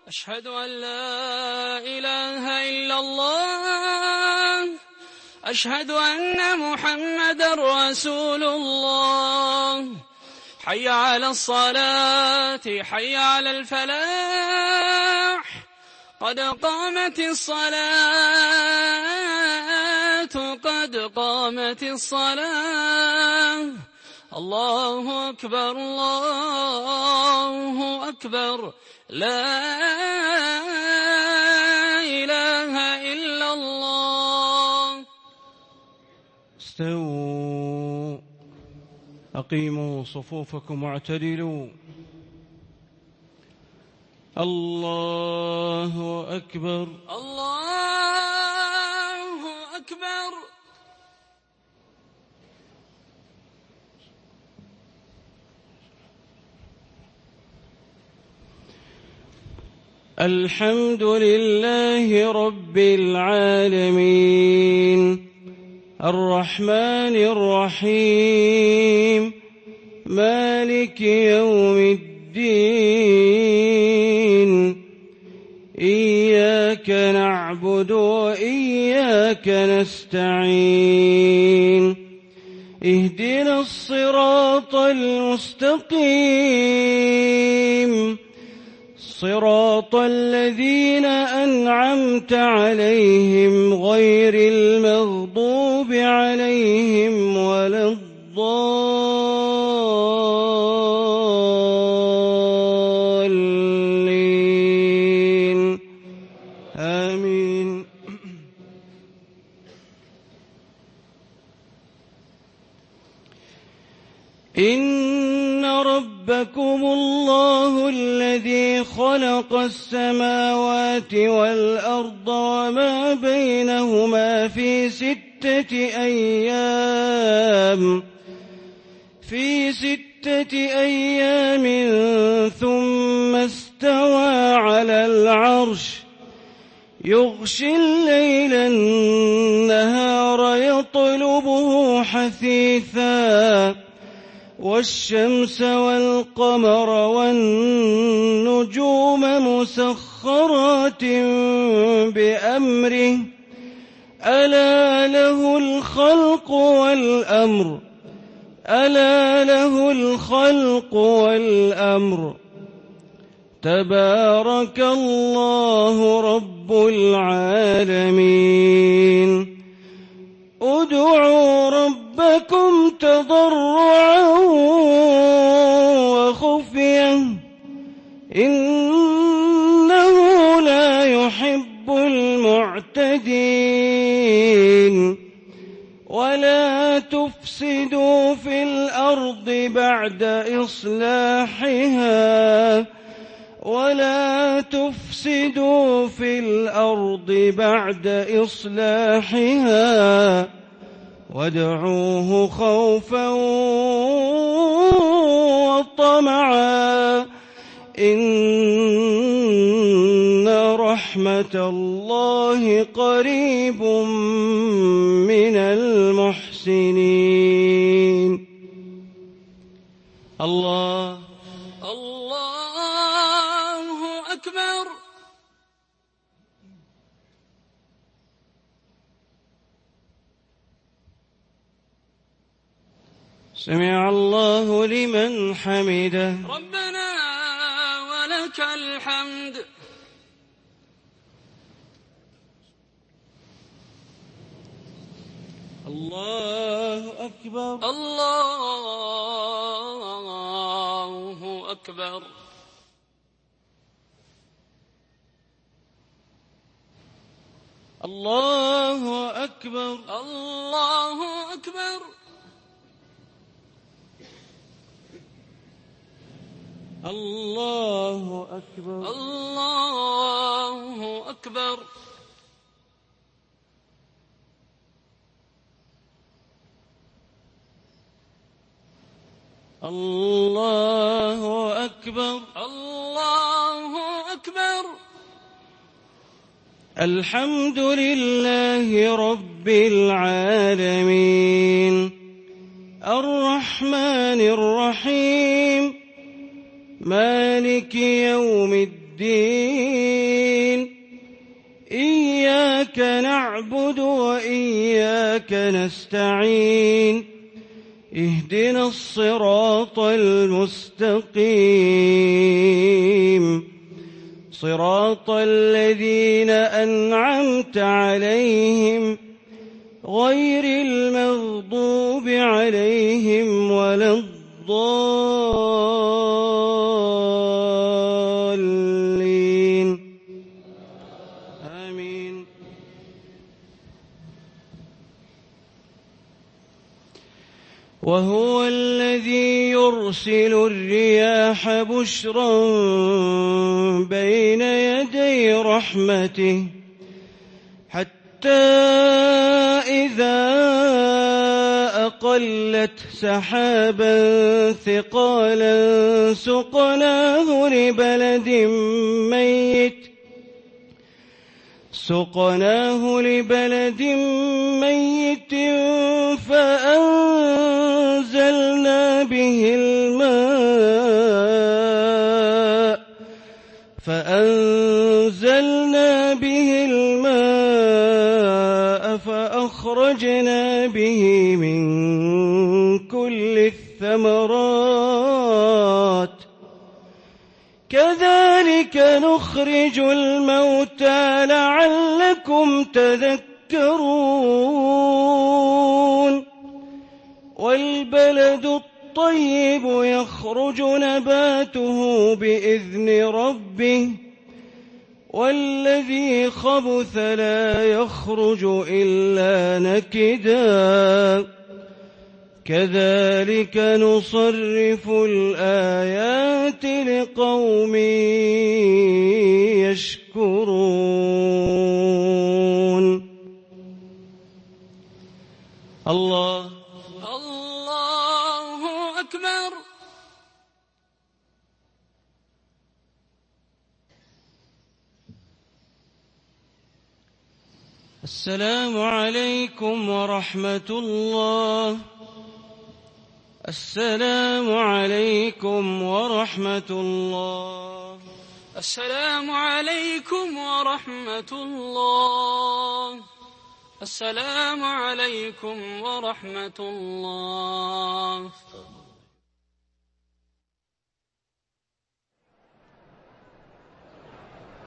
أشهد أن لا إله إلا الله. أشهد أن محمدا رسول الله. حي على الصلاة، حي على الفلاح، قد قامت الصلاة، قد قامت الصلاة. الله أكبر، الله أكبر، لا إله إلا الله. استووا، أقيموا صفوفكم واعتدلوا. الله أكبر، الله أكبر. الحمد لله رب العالمين، الرحمن الرحيم، مالك يوم الدين. إياك نعبد وإياك نستعين. اهدنا الصراط المستقيم، صراط الذين أنعمت عليهم غير المغضوب عليهم ولا الضالين. آمين. إن ربكم الله الذي خلق السماوات والأرض وما بينهما في 6 أيام ثم استوى على العرش، يغشي الليل النهار يطلبه حثيثا، والشمس والقمر والنجوم مسخرات بأمره، ألا له الخلق والأمر، ألا له الخلق والأمر. تبارك الله رب العالمين. ادعوا ربكم تضرعا وخفية، إنه لا يحب المعتدين. ولا تفسدوا في الأرض بعد إصلاحها، ولا تفسدوا في الأرض بعد إصلاحها، وادعوه خوفا وطمعا، إن رحمة الله قريب من المحسنين. الله أكبر. سمع الله لمن حمده. ربنا ولك الحمد. الله أكبر، الله أكبر. الله أكبر، الله أكبر. الله أكبر، الله أكبر. الله أكبر، الله أكبر. الحمد لله رب العالمين، الرحمن الرحيم، مالك يوم الدين. الدين إياك نعبد وإياك نستعين اهدنا الصراط المستقيم صراط الذين أنعمت عليهم غير المغضوب عليهم ولا الضالين آمين. وهو الذي يرسل الرياح بشرا بين يدي رحمته حتى إذا أقلت سحابا ثقالا سقناه لبلد ميت فأنزلنا به الماء فأخرجنا به من كل الثمرات كذلك نخرج الموتى لعلكم تذكرون. والبلد الطيب يخرج نباته بإذن ربه والذي خبث لا يخرج إلا نكدا كذلك نصرف الآيات لقوم يشكرون. الله أكبر. السلام عليكم ورحمة الله. السلام عليكم ورحمة الله. السلام عليكم ورحمة الله. السلام عليكم ورحمة الله.